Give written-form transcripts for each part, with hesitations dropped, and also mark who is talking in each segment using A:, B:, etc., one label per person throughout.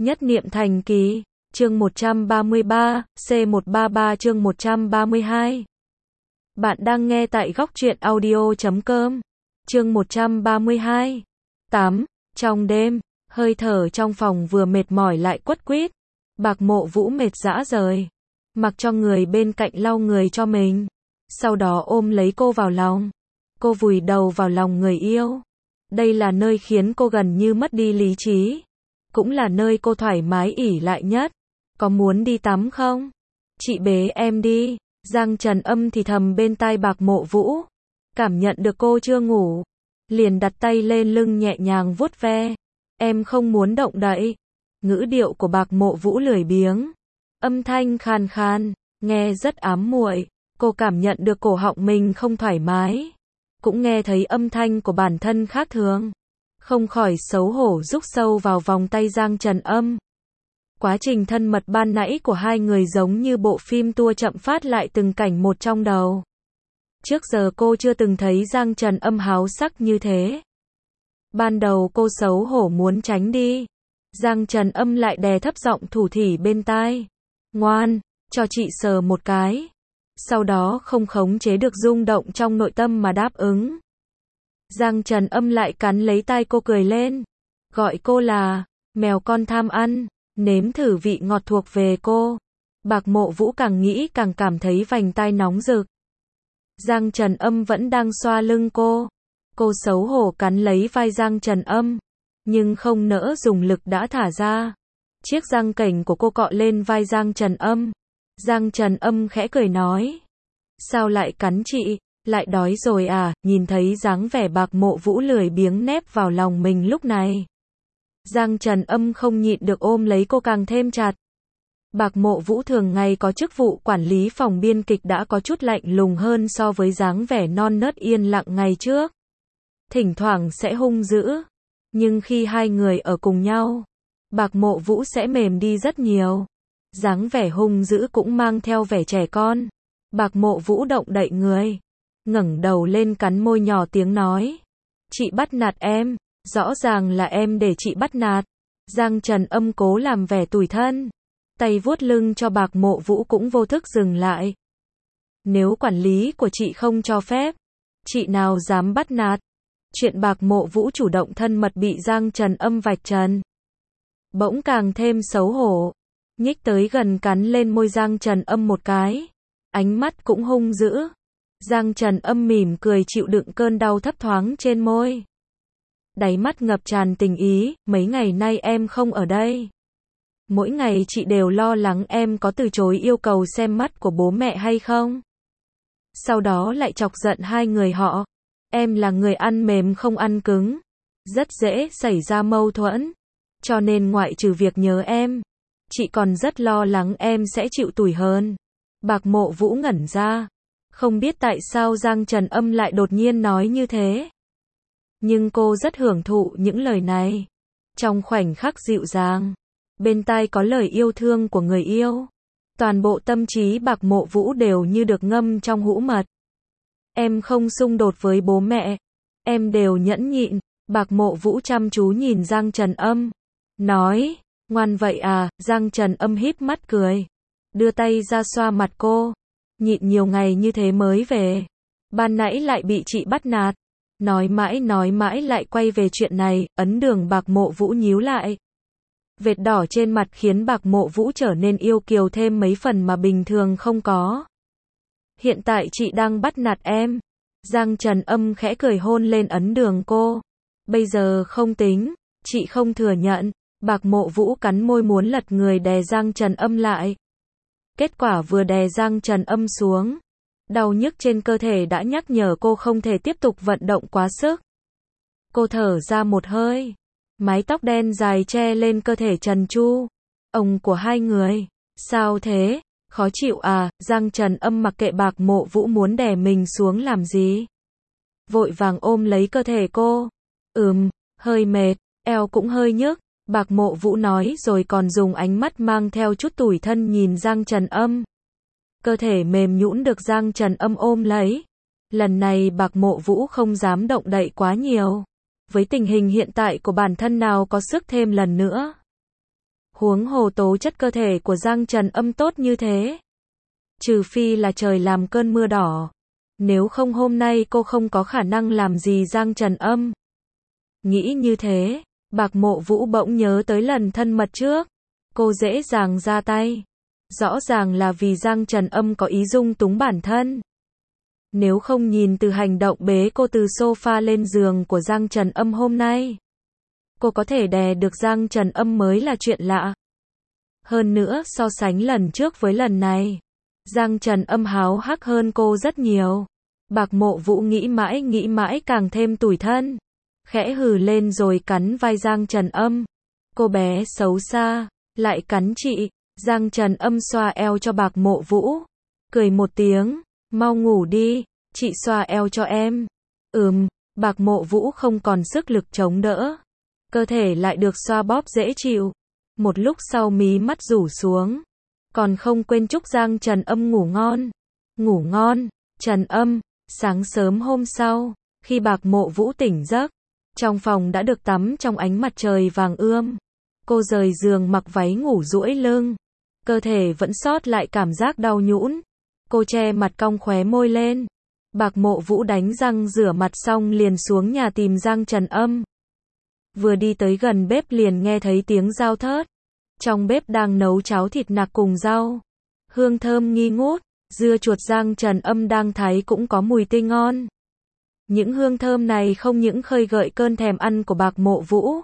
A: Nhất niệm thành kỳ, chương 133, C133 chương 132. Bạn đang nghe tại góc truyện audio.com. Chương 132. 8. Trong đêm, hơi thở trong phòng vừa mệt mỏi lại quất quýt. Bạc Mộ Vũ mệt rã rời, mặc cho người bên cạnh lau người cho mình, sau đó ôm lấy cô vào lòng. Cô vùi đầu vào lòng người yêu. Đây là nơi khiến cô gần như mất đi lý trí, cũng là nơi cô thoải mái ỷ lại nhất. Có muốn đi tắm không? Chị bế em đi. Giang Trần Âm thì thầm bên tai Bạc Mộ Vũ. Cảm nhận được cô chưa ngủ, liền đặt tay lên lưng nhẹ nhàng vuốt ve. Em không muốn động đậy. Ngữ điệu của Bạc Mộ Vũ lười biếng, âm thanh khàn khàn, nghe rất ám muội. Cô cảm nhận được cổ họng mình không thoải mái, cũng nghe thấy âm thanh của bản thân khác thường, không khỏi xấu hổ rúc sâu vào vòng tay Giang Trần Âm. Quá trình thân mật ban nãy của hai người giống như bộ phim tua chậm phát lại từng cảnh một trong đầu. Trước giờ cô chưa từng thấy Giang Trần Âm háo sắc như thế. Ban đầu cô xấu hổ muốn tránh đi, Giang Trần Âm lại đè thấp giọng thủ thỉ bên tai. Ngoan, cho chị sờ một cái. Sau đó không khống chế được rung động trong nội tâm mà đáp ứng. Giang Trần Âm lại cắn lấy tai cô cười lên, gọi cô là mèo con tham ăn, nếm thử vị ngọt thuộc về cô. Bạc Mộ Vũ càng nghĩ càng cảm thấy vành tai nóng rực. Giang Trần Âm vẫn đang xoa lưng cô. Cô xấu hổ cắn lấy vai Giang Trần Âm, nhưng không nỡ dùng lực đã thả ra. Chiếc răng cảnh của cô cọ lên vai Giang Trần Âm. Giang Trần Âm khẽ cười nói, sao lại cắn chị, lại đói rồi à? Nhìn thấy dáng vẻ Bạc Mộ Vũ lười biếng nép vào lòng mình lúc này, Giang Trần Âm không nhịn được ôm lấy cô càng thêm chặt. Bạc Mộ Vũ thường ngày có chức vụ quản lý phòng biên kịch đã có chút lạnh lùng hơn so với dáng vẻ non nớt yên lặng ngày trước. Thỉnh thoảng sẽ hung dữ, nhưng khi hai người ở cùng nhau, Bạc Mộ Vũ sẽ mềm đi rất nhiều. Dáng vẻ hung dữ cũng mang theo vẻ trẻ con. Bạc Mộ Vũ động đậy người, ngẩng đầu lên cắn môi nhỏ tiếng nói, chị bắt nạt em, rõ ràng là em để chị bắt nạt. Giang Trần Âm cố làm vẻ tủi thân, tay vuốt lưng cho Bạc Mộ Vũ cũng vô thức dừng lại. Nếu quản lý của chị không cho phép, chị nào dám bắt nạt? Chuyện Bạc Mộ Vũ chủ động thân mật bị Giang Trần Âm vạch trần, bỗng càng thêm xấu hổ, nhích tới gần cắn lên môi Giang Trần Âm một cái, ánh mắt cũng hung dữ. Giang Trần Âm mỉm cười chịu đựng cơn đau thấp thoáng trên môi, đáy mắt ngập tràn tình ý. Mấy ngày nay em không ở đây, mỗi ngày chị đều lo lắng em có từ chối yêu cầu xem mắt của bố mẹ hay không. Sau đó lại chọc giận hai người họ. Em là người ăn mềm không ăn cứng, rất dễ xảy ra mâu thuẫn, cho nên ngoại trừ việc nhớ em, chị còn rất lo lắng em sẽ chịu tủi hơn. Bạc Mộ Vũ ngẩn ra, không biết tại sao Giang Trần Âm lại đột nhiên nói như thế. Nhưng cô rất hưởng thụ những lời này. Trong khoảnh khắc dịu dàng, bên tai có lời yêu thương của người yêu, toàn bộ tâm trí Bạc Mộ Vũ đều như được ngâm trong hũ mật. Em không xung đột với bố mẹ, em đều nhẫn nhịn. Bạc Mộ Vũ chăm chú nhìn Giang Trần Âm, nói, ngoan vậy à? Giang Trần Âm híp mắt cười, đưa tay ra xoa mặt cô, nhịn nhiều ngày như thế mới về, ban nãy lại bị chị bắt nạt. Nói mãi lại quay về chuyện này, ấn đường Bạc Mộ Vũ nhíu lại. Vệt đỏ trên mặt khiến Bạc Mộ Vũ trở nên yêu kiều thêm mấy phần mà bình thường không có. Hiện tại chị đang bắt nạt em. Giang Trần Âm khẽ cười hôn lên ấn đường cô. Bây giờ không tính, chị không thừa nhận. Bạc Mộ Vũ cắn môi muốn lật người đè Giang Trần Âm lại. Kết quả vừa đè Giang Trần Âm xuống, đau nhức trên cơ thể đã nhắc nhở cô không thể tiếp tục vận động quá sức. Cô thở ra một hơi, mái tóc đen dài che lên cơ thể trần tru ồng của hai người. Sao thế? Khó chịu à? Giang Trần Âm mặc kệ Bạc Mộ Vũ muốn đè mình xuống làm gì, vội vàng ôm lấy cơ thể cô. Hơi mệt, eo cũng hơi nhức, Bạc Mộ Vũ nói rồi còn dùng ánh mắt mang theo chút tủi thân nhìn Giang Trần Âm. Cơ thể mềm nhũn được Giang Trần Âm ôm lấy. Lần này Bạc Mộ Vũ không dám động đậy quá nhiều, với tình hình hiện tại của bản thân nào có sức thêm lần nữa. Huống hồ tố chất cơ thể của Giang Trần Âm tốt như thế. Trừ phi là trời làm cơn mưa đỏ. Nếu không hôm nay cô không có khả năng làm gì Giang Trần Âm. Nghĩ như thế, Bạc Mộ Vũ bỗng nhớ tới lần thân mật trước. Cô dễ dàng ra tay. Rõ ràng là vì Giang Trần Âm có ý dung túng bản thân. Nếu không nhìn từ hành động bế cô từ sofa lên giường của Giang Trần Âm hôm nay, cô có thể đè được Giang Trần Âm mới là chuyện lạ. Hơn nữa so sánh lần trước với lần này, Giang Trần Âm háo hắc hơn cô rất nhiều. Bạc Mộ Vũ nghĩ mãi càng thêm tủi thân. Khẽ hừ lên rồi cắn vai Giang Trần Âm. Cô bé xấu xa, lại cắn chị. Giang Trần Âm xoa eo cho Bạc Mộ Vũ. Cười một tiếng, mau ngủ đi, chị xoa eo cho em. Bạc Mộ Vũ không còn sức lực chống đỡ. Cơ thể lại được xoa bóp dễ chịu. Một lúc sau mí mắt rủ xuống. Còn không quên chúc Giang Trần Âm ngủ ngon. Ngủ ngon, Trần Âm. Sáng sớm hôm sau, khi Bạc Mộ Vũ tỉnh giấc, trong phòng đã được tắm trong ánh mặt trời vàng ươm. Cô rời giường mặc váy ngủ duỗi lưng. Cơ thể vẫn sót lại cảm giác đau nhũn. Cô che mặt cong khóe môi lên. Bạc Mộ Vũ đánh răng rửa mặt xong liền xuống nhà tìm Giang Trần Âm. Vừa đi tới gần bếp liền nghe thấy tiếng dao thớt. Trong bếp đang nấu cháo thịt nạc cùng rau. Hương thơm nghi ngút. Dưa chuột Giang Trần Âm đang thái cũng có mùi tươi ngon. Những hương thơm này không những khơi gợi cơn thèm ăn của Bạc Mộ Vũ,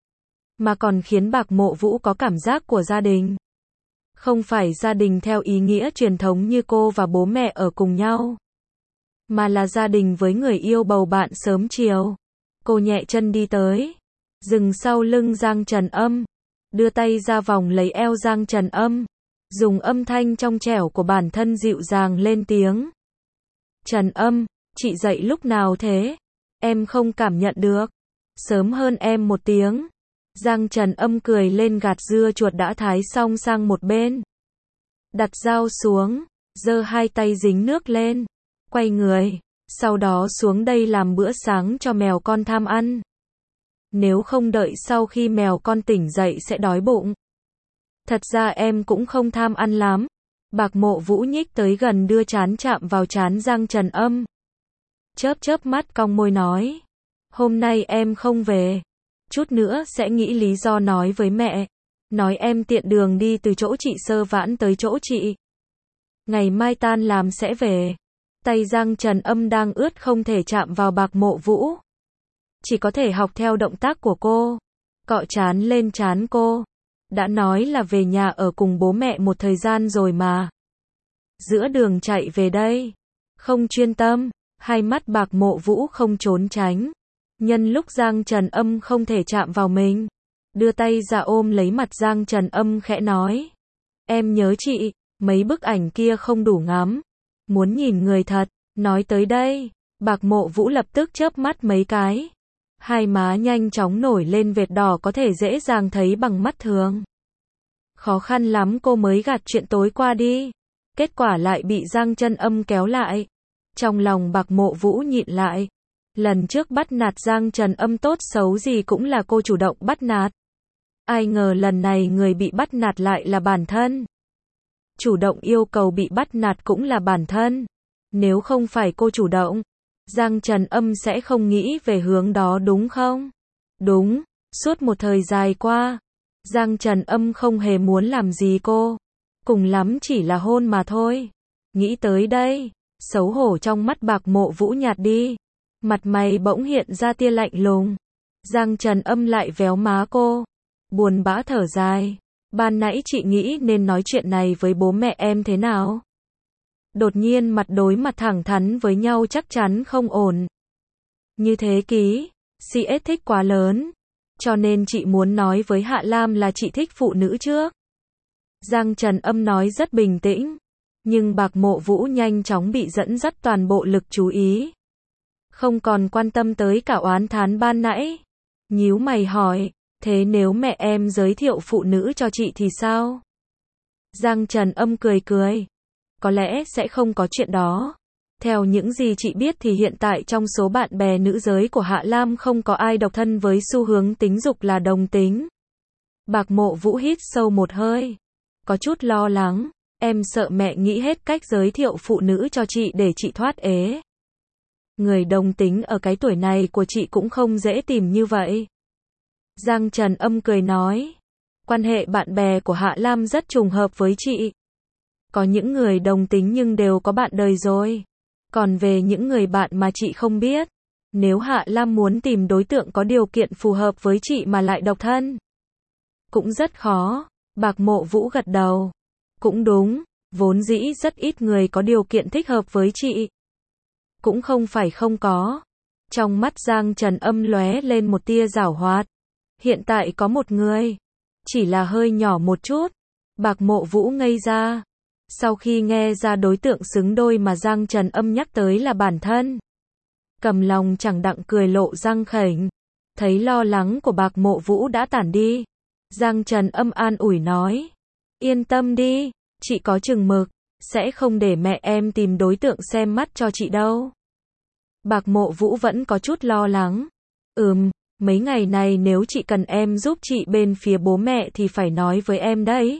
A: mà còn khiến Bạc Mộ Vũ có cảm giác của gia đình. Không phải gia đình theo ý nghĩa truyền thống như cô và bố mẹ ở cùng nhau, mà là gia đình với người yêu bầu bạn sớm chiều. Cô nhẹ chân đi tới, dừng sau lưng Giang Trần Âm, đưa tay ra vòng lấy eo Giang Trần Âm, dùng âm thanh trong trẻo của bản thân dịu dàng lên tiếng. Trần Âm, chị dậy lúc nào thế? Em không cảm nhận được. Sớm hơn em một tiếng. Giang Trần Âm cười lên gạt dưa chuột đã thái xong sang một bên. Đặt dao xuống, giơ hai tay dính nước lên, quay người, sau đó xuống đây làm bữa sáng cho mèo con tham ăn. Nếu không đợi sau khi mèo con tỉnh dậy sẽ đói bụng. Thật ra em cũng không tham ăn lắm. Bạc Mộ Vũ nhích tới gần đưa trán chạm vào trán Giang Trần Âm. Chớp mắt cong môi nói. Hôm nay em không về. Chút nữa sẽ nghĩ lý do nói với mẹ. Nói em tiện đường đi từ chỗ chị Sơ Vãn tới chỗ chị. Ngày mai tan làm sẽ về. Tay Giang Trần Âm đang ướt không thể chạm vào Bạc Mộ Vũ. Chỉ có thể học theo động tác của cô. Cọ trán lên trán cô. Đã nói là về nhà ở cùng bố mẹ một thời gian rồi mà. Giữa đường chạy về đây. Không chuyên tâm. Hai mắt Bạc Mộ Vũ không trốn tránh. Nhân lúc Giang Trần Âm không thể chạm vào mình, đưa tay ra ôm lấy mặt Giang Trần Âm khẽ nói. Em nhớ chị, mấy bức ảnh kia không đủ ngắm. Muốn nhìn người thật. Nói tới đây, Bạc Mộ Vũ lập tức chớp mắt mấy cái. Hai má nhanh chóng nổi lên vệt đỏ có thể dễ dàng thấy bằng mắt thường. Khó khăn lắm cô mới gạt chuyện tối qua đi. Kết quả lại bị Giang Trần Âm kéo lại. Trong lòng Bạc Mộ Vũ nhịn lại. Lần trước bắt nạt Giang Trần Âm tốt xấu gì cũng là cô chủ động bắt nạt. Ai ngờ lần này người bị bắt nạt lại là bản thân. Chủ động yêu cầu bị bắt nạt cũng là bản thân. Nếu không phải cô chủ động, Giang Trần Âm sẽ không nghĩ về hướng đó đúng không? Đúng, suốt một thời dài qua, Giang Trần Âm không hề muốn làm gì cô. Cùng lắm chỉ là hôn mà thôi. Nghĩ tới đây, xấu hổ trong mắt Bạc Mộ Vũ nhạt đi. Mặt mày bỗng hiện ra tia lạnh lùng. Giang Trần Âm lại véo má cô. Buồn bã thở dài. Ban nãy chị nghĩ nên nói chuyện này với bố mẹ em thế nào? Đột nhiên mặt đối mặt thẳng thắn với nhau chắc chắn không ổn. Như thế ký, CS thích quá lớn. Cho nên chị muốn nói với Hạ Lam là chị thích phụ nữ trước. Giang Trần Âm nói rất bình tĩnh. Nhưng Bạc Mộ Vũ nhanh chóng bị dẫn dắt toàn bộ lực chú ý. Không còn quan tâm tới cả oán thán ban nãy. Nhíu mày hỏi, thế nếu mẹ em giới thiệu phụ nữ cho chị thì sao? Giang Trần Âm cười cười. Có lẽ sẽ không có chuyện đó. Theo những gì chị biết thì hiện tại trong số bạn bè nữ giới của Hạ Lam không có ai độc thân với xu hướng tính dục là đồng tính. Bạc Mộ Vũ hít sâu một hơi. Có chút lo lắng. Em sợ mẹ nghĩ hết cách giới thiệu phụ nữ cho chị để chị thoát ế. Người đồng tính ở cái tuổi này của chị cũng không dễ tìm như vậy. Giang Trần Âm cười nói. Quan hệ bạn bè của Hạ Lam rất trùng hợp với chị. Có những người đồng tính nhưng đều có bạn đời rồi. Còn về những người bạn mà chị không biết, nếu Hạ Lam muốn tìm đối tượng có điều kiện phù hợp với chị mà lại độc thân, cũng rất khó. Bạc Mộ Vũ gật đầu. Cũng đúng, vốn dĩ rất ít người có điều kiện thích hợp với chị. Cũng không phải không có. Trong mắt Giang Trần Âm lóe lên một tia giảo hoạt. Hiện tại có một người, chỉ là hơi nhỏ một chút. Bạc Mộ Vũ ngây ra. Sau khi nghe ra đối tượng xứng đôi mà Giang Trần Âm nhắc tới là bản thân, cầm lòng chẳng đặng cười lộ răng khểnh. Thấy lo lắng của Bạc Mộ Vũ đã tản đi, Giang Trần Âm an ủi nói. Yên tâm đi, chị có chừng mực, sẽ không để mẹ em tìm đối tượng xem mắt cho chị đâu. Bạc Mộ Vũ vẫn có chút lo lắng. Mấy ngày này nếu chị cần em giúp chị bên phía bố mẹ thì phải nói với em đấy.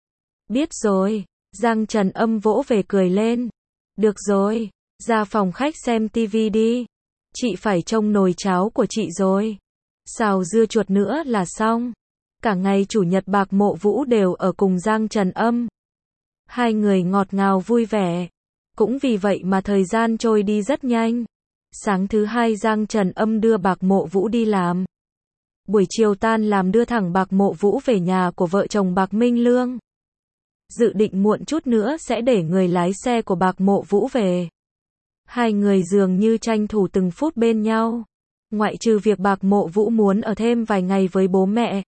A: Biết rồi. Giang Trần Âm vỗ về cười lên. Được rồi, ra phòng khách xem tivi đi. Chị phải trông nồi cháo của chị rồi. Xào dưa chuột nữa là xong. Cả ngày chủ nhật Bạc Mộ Vũ đều ở cùng Giang Trần Âm. Hai người ngọt ngào vui vẻ. Cũng vì vậy mà thời gian trôi đi rất nhanh. Sáng thứ hai Giang Trần Âm đưa Bạc Mộ Vũ đi làm. Buổi chiều tan làm đưa thẳng Bạc Mộ Vũ về nhà của vợ chồng Bạc Minh Lương. Dự định muộn chút nữa sẽ để người lái xe của Bạc Mộ Vũ về. Hai người dường như tranh thủ từng phút bên nhau. Ngoại trừ việc Bạc Mộ Vũ muốn ở thêm vài ngày với bố mẹ,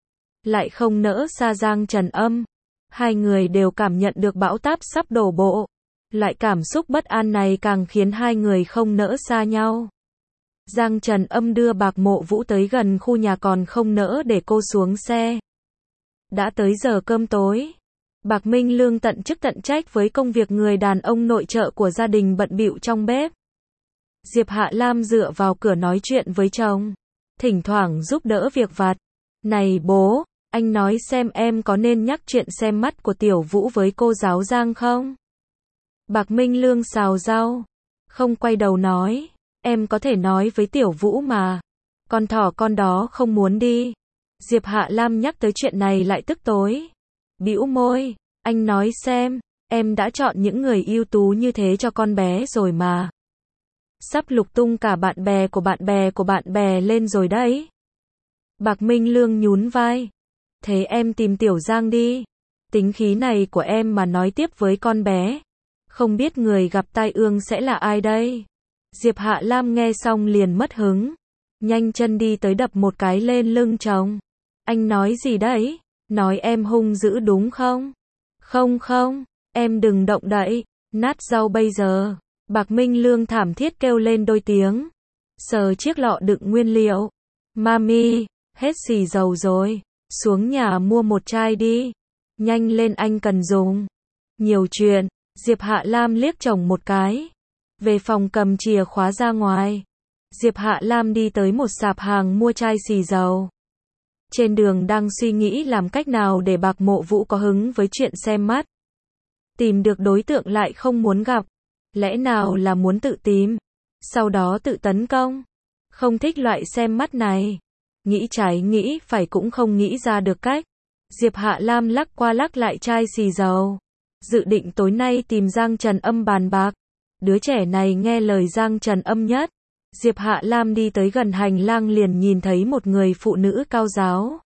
A: lại không nỡ xa Giang Trần Âm. Hai người đều cảm nhận được bão táp sắp đổ bộ. Loại cảm xúc bất an này càng khiến hai người không nỡ xa nhau. Giang Trần Âm đưa Bạc Mộ Vũ tới gần khu nhà còn không nỡ để cô xuống xe. Đã tới giờ cơm tối. Bạc Minh Lương tận chức tận trách với công việc người đàn ông nội trợ của gia đình bận bịu trong bếp. Diệp Hạ Lam dựa vào cửa nói chuyện với chồng, thỉnh thoảng giúp đỡ việc vặt. Này bố, anh nói xem em có nên nhắc chuyện xem mắt của Tiểu Vũ với cô giáo Giang không? Bạc Minh Lương xào rau, không quay đầu nói, em có thể nói với Tiểu Vũ mà. Con thỏ con đó không muốn đi. Diệp Hạ Lam nhắc tới chuyện này lại tức tối. Bĩu môi, anh nói xem, em đã chọn những người ưu tú như thế cho con bé rồi mà. Sắp lục tung cả bạn bè của bạn bè lên rồi đấy. Bạc Minh Lương nhún vai. Thế em tìm Tiểu Giang đi. Tính khí này của em mà nói tiếp với con bé, không biết người gặp tai ương sẽ là ai đây. Diệp Hạ Lam nghe xong liền mất hứng. Nhanh chân đi tới đập một cái lên lưng chồng. Anh nói gì đấy? Nói em hung dữ đúng không? Không, em đừng động đậy. Nát rau bây giờ. Bạc Minh Lương thảm thiết kêu lên đôi tiếng. Sờ chiếc lọ đựng nguyên liệu. Mami, hết xì dầu rồi. Xuống nhà mua một chai đi. Nhanh lên anh cần dùng. Nhiều chuyện. Diệp Hạ Lam liếc chồng một cái. Về phòng cầm chìa khóa ra ngoài. Diệp Hạ Lam đi tới một sạp hàng mua chai xì dầu. Trên đường đang suy nghĩ làm cách nào để Bạc Mộ Vũ có hứng với chuyện xem mắt. Tìm được đối tượng lại không muốn gặp. Lẽ nào là muốn tự tìm, sau đó tự tấn công. Không thích loại xem mắt này. Nghĩ trái nghĩ phải cũng không nghĩ ra được cách. Diệp Hạ Lam lắc qua lắc lại chai xì dầu. Dự định tối nay tìm Giang Trần Âm bàn bạc. Đứa trẻ này nghe lời Giang Trần Âm nhất. Diệp Hạ Lam đi tới gần hành lang liền nhìn thấy một người phụ nữ cao ráo.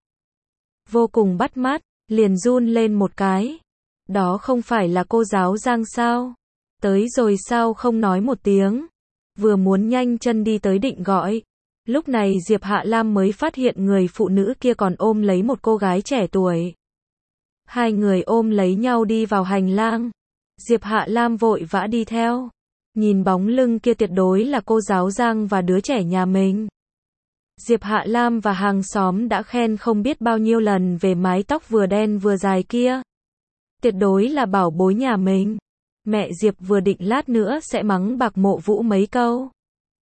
A: Vô cùng bắt mắt, liền run lên một cái. Đó không phải là cô giáo Giang sao? Tới rồi sao không nói một tiếng? Vừa muốn nhanh chân đi tới định gọi. Lúc này Diệp Hạ Lam mới phát hiện người phụ nữ kia còn ôm lấy một cô gái trẻ tuổi. Hai người ôm lấy nhau đi vào hành lang. Diệp Hạ Lam vội vã đi theo. Nhìn bóng lưng kia tuyệt đối là cô giáo Giang và đứa trẻ nhà mình. Diệp Hạ Lam và hàng xóm đã khen không biết bao nhiêu lần về mái tóc vừa đen vừa dài kia. Tuyệt đối là bảo bối nhà mình. Mẹ Diệp vừa định lát nữa sẽ mắng Bạc Mộ Vũ mấy câu.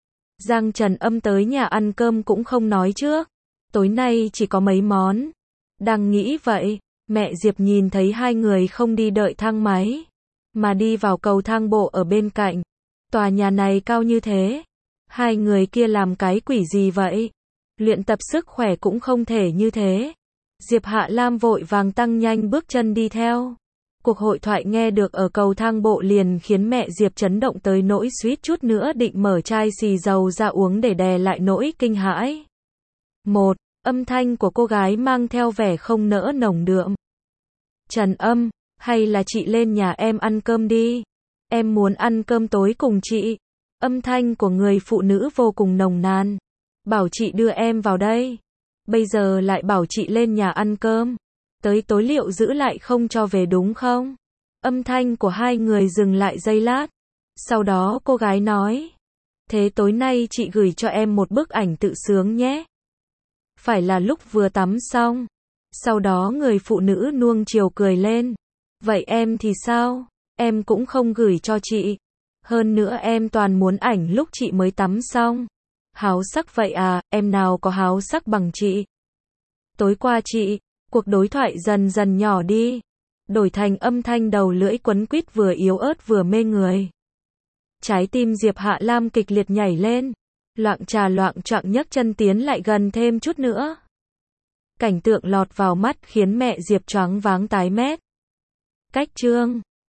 A: Giang Trần Âm tới nhà ăn cơm cũng không nói trước. Tối nay chỉ có mấy món. Đang nghĩ vậy, mẹ Diệp nhìn thấy hai người không đi đợi thang máy, mà đi vào cầu thang bộ ở bên cạnh. Tòa nhà này cao như thế, hai người kia làm cái quỷ gì vậy? Luyện tập sức khỏe cũng không thể như thế. Diệp Hạ Lam vội vàng tăng nhanh bước chân đi theo. Cuộc hội thoại nghe được ở cầu thang bộ liền khiến mẹ Diệp chấn động tới nỗi suýt chút nữa định mở chai xì dầu ra uống để đè lại nỗi kinh hãi. Một, âm thanh của cô gái mang theo vẻ không nỡ nồng đượm. Trần Âm, hay là chị lên nhà em ăn cơm đi. Em muốn ăn cơm tối cùng chị. Âm thanh của người phụ nữ vô cùng nồng nàn. Bảo chị đưa em vào đây. Bây giờ lại bảo chị lên nhà ăn cơm. Tới tối liệu giữ lại không cho về đúng không? Âm thanh của hai người dừng lại giây lát. Sau đó cô gái nói. Thế tối nay chị gửi cho em một bức ảnh tự sướng nhé. Phải là lúc vừa tắm xong. Sau đó người phụ nữ nuông chiều cười lên. Vậy em thì sao? Em cũng không gửi cho chị. Hơn nữa em toàn muốn ảnh lúc chị mới tắm xong. Háo sắc vậy à, em nào có háo sắc bằng chị. Tối qua chị, cuộc đối thoại dần dần nhỏ đi. Đổi thành âm thanh đầu lưỡi quấn quýt vừa yếu ớt vừa mê người. Trái tim Diệp Hạ Lam kịch liệt nhảy lên. Loạng choạng nhấc chân tiến lại gần thêm chút nữa. Cảnh tượng lọt vào mắt khiến mẹ Diệp choáng váng tái mét. Cách chương